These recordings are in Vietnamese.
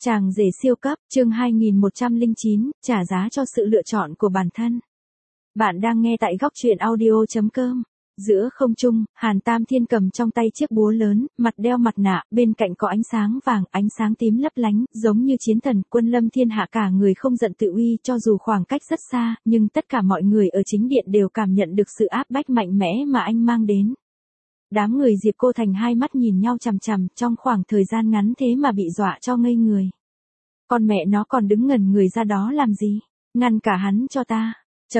Chàng rể siêu cấp, chương 2109, trả giá cho sự lựa chọn của bản thân. Bạn đang nghe tại góc truyện audio.com. Giữa không trung, Hàn Tam Thiên cầm trong tay chiếc búa lớn, mặt đeo mặt nạ, bên cạnh có ánh sáng vàng, ánh sáng tím lấp lánh, giống như chiến thần, quân lâm thiên hạ, cả người không giận tự uy, cho dù khoảng cách rất xa, nhưng tất cả mọi người ở chính điện đều cảm nhận được sự áp bách mạnh mẽ mà anh mang đến. Đám người Diệp Cô Thành hai mắt nhìn nhau chằm chằm, trong khoảng thời gian ngắn thế mà bị dọa cho ngây người. Con mẹ nó còn đứng ngẩn người ra đó làm gì? Ngăn cả hắn cho ta.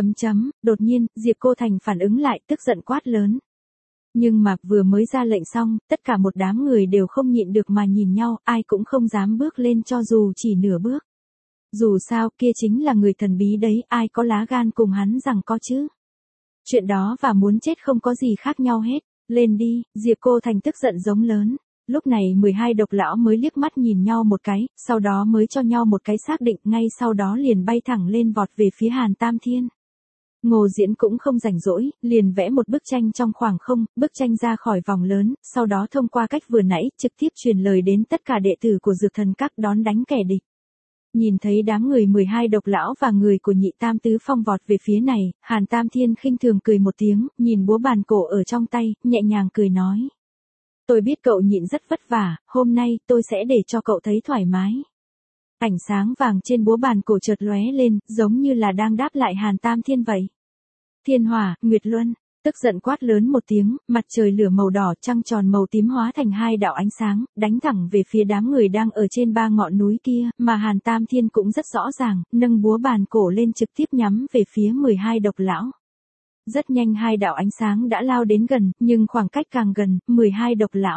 Đột nhiên, Diệp Cô Thành phản ứng lại, tức giận quát lớn. Nhưng mà vừa mới ra lệnh xong, tất cả một đám người đều không nhịn được mà nhìn nhau, ai cũng không dám bước lên cho dù chỉ nửa bước. Dù sao, kia chính là người thần bí đấy, ai có lá gan cùng hắn rằng có chứ. Chuyện đó và muốn chết không có gì khác nhau hết. Lên đi, Diệp Cô Thành tức giận giống lớn. Lúc này 12 độc lão mới liếc mắt nhìn nhau một cái, sau đó mới cho nhau một cái xác định, ngay sau đó liền bay thẳng lên vọt về phía Hàn Tam Thiên. Ngô Diễn cũng không rảnh rỗi, liền vẽ một bức tranh trong khoảng không, bức tranh ra khỏi vòng lớn, sau đó thông qua cách vừa nãy, trực tiếp truyền lời đến tất cả đệ tử của Dược Thần Các đón đánh kẻ địch. Nhìn thấy đám người 12 độc lão và người của Nhị Tam Tứ Phong vọt về phía này, Hàn Tam Thiên khinh thường cười một tiếng, nhìn búa bàn cổ ở trong tay, nhẹ nhàng cười nói. Tôi biết cậu nhịn rất vất vả, hôm nay tôi sẽ để cho cậu thấy thoải mái. Ánh sáng vàng trên búa bàn cổ chợt lóe lên, giống như là đang đáp lại Hàn Tam Thiên vậy. Thiên Hỏa, Nguyệt Luân, tức giận quát lớn một tiếng, mặt trời lửa màu đỏ, trăng tròn màu tím hóa thành hai đạo ánh sáng, đánh thẳng về phía đám người đang ở trên ba ngọn núi kia, mà Hàn Tam Thiên cũng rất rõ ràng, nâng búa bàn cổ lên trực tiếp nhắm về phía 12 độc lão. Rất nhanh hai đạo ánh sáng đã lao đến gần, nhưng khoảng cách càng gần, 12 độc lão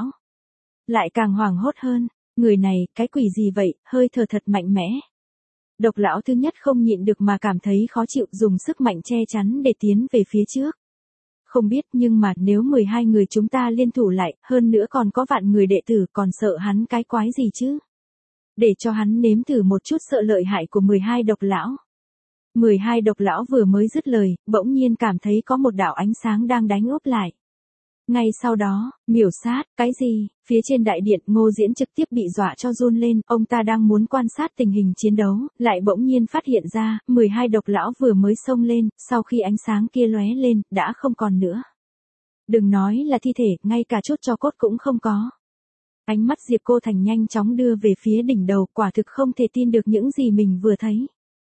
lại càng hoảng hốt hơn. Người này, cái quỷ gì vậy, hơi thở thật mạnh mẽ. Độc lão thứ nhất không nhịn được mà cảm thấy khó chịu, dùng sức mạnh che chắn để tiến về phía trước. Không biết, nhưng mà nếu 12 người chúng ta liên thủ lại, hơn nữa còn có vạn người đệ tử, còn sợ hắn cái quái gì chứ? Để cho hắn nếm thử một chút sợ lợi hại của 12 độc lão. 12 độc lão vừa mới dứt lời, bỗng nhiên cảm thấy có một đạo ánh sáng đang đánh úp lại. Ngay sau đó, miểu sát, cái gì? Phía trên đại điện, Ngô Diễn trực tiếp bị dọa cho run lên, ông ta đang muốn quan sát tình hình chiến đấu, lại bỗng nhiên phát hiện ra, 12 độc lão vừa mới xông lên, sau khi ánh sáng kia lóe lên, đã không còn nữa. Đừng nói là thi thể, ngay cả chút tro cốt cũng không có. Ánh mắt Diệp Cô Thành nhanh chóng đưa về phía đỉnh đầu, quả thực không thể tin được những gì mình vừa thấy.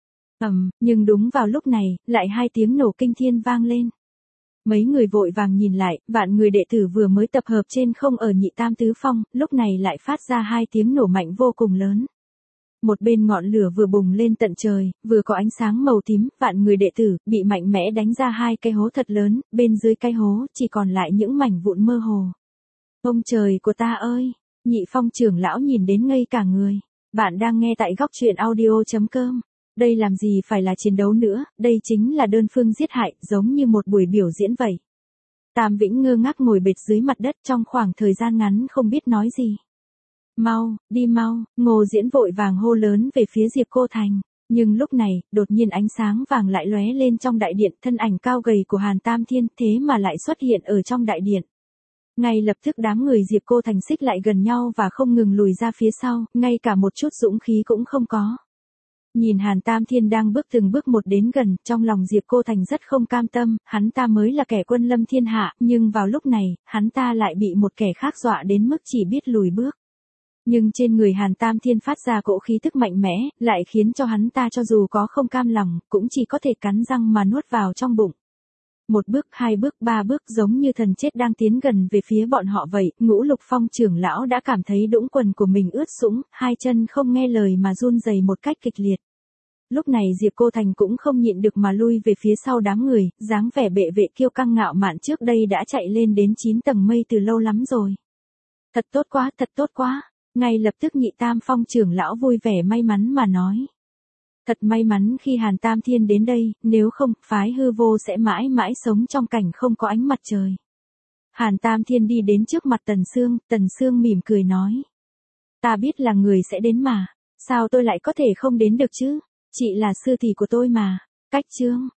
Nhưng đúng vào lúc này, lại hai tiếng nổ kinh thiên vang lên. Mấy người vội vàng nhìn lại, vạn người đệ tử vừa mới tập hợp trên không ở Nhị Tam Tứ Phong, lúc này lại phát ra hai tiếng nổ mạnh vô cùng lớn. Một bên ngọn lửa vừa bùng lên tận trời, vừa có ánh sáng màu tím, vạn người đệ tử, bị mạnh mẽ đánh ra hai cái hố thật lớn, bên dưới cái hố, chỉ còn lại những mảnh vụn mơ hồ. Ông trời của ta ơi! Nhị Phong trưởng lão nhìn đến ngây cả người. Bạn đang nghe tại góc truyện audio.com. Đây làm gì phải là chiến đấu nữa, đây chính là đơn phương giết hại, giống như một buổi biểu diễn vậy. Tam Vĩnh ngơ ngác ngồi bệt dưới mặt đất trong khoảng thời gian ngắn không biết nói gì. Mau, đi mau, Ngô Diễn vội vàng hô lớn về phía Diệp Cô Thành. Nhưng lúc này, đột nhiên ánh sáng vàng lại lóe lên trong đại điện, thân ảnh cao gầy của Hàn Tam Thiên thế mà lại xuất hiện ở trong đại điện. Ngay lập tức đám người Diệp Cô Thành xích lại gần nhau và không ngừng lùi ra phía sau, ngay cả một chút dũng khí cũng không có. Nhìn Hàn Tam Thiên đang bước từng bước một đến gần, trong lòng Diệp Cô Thành rất không cam tâm, hắn ta mới là kẻ quân lâm thiên hạ, nhưng vào lúc này, hắn ta lại bị một kẻ khác dọa đến mức chỉ biết lùi bước. Nhưng trên người Hàn Tam Thiên phát ra cỗ khí tức mạnh mẽ, lại khiến cho hắn ta cho dù có không cam lòng, cũng chỉ có thể cắn răng mà nuốt vào trong bụng. Một bước, hai bước, ba bước giống như thần chết đang tiến gần về phía bọn họ vậy, Ngũ Lục Phong trưởng lão đã cảm thấy đũng quần của mình ướt sũng, hai chân không nghe lời mà run rẩy một cách kịch liệt. Lúc này Diệp Cô Thành cũng không nhịn được mà lui về phía sau đám người, dáng vẻ bệ vệ kiêu căng ngạo mạn trước đây đã chạy lên đến 9 tầng mây từ lâu lắm rồi. Thật tốt quá, thật tốt quá. Ngay lập tức Nhị Tam Phong trưởng lão vui vẻ may mắn mà nói. Thật may mắn khi Hàn Tam Thiên đến đây, nếu không, phái hư vô sẽ mãi mãi sống trong cảnh không có ánh mặt trời. Hàn Tam Thiên đi đến trước mặt Tần Sương mỉm cười nói. Ta biết là người sẽ đến mà, sao tôi lại có thể không đến được chứ, chị là sư tỷ của tôi mà. Cách chương,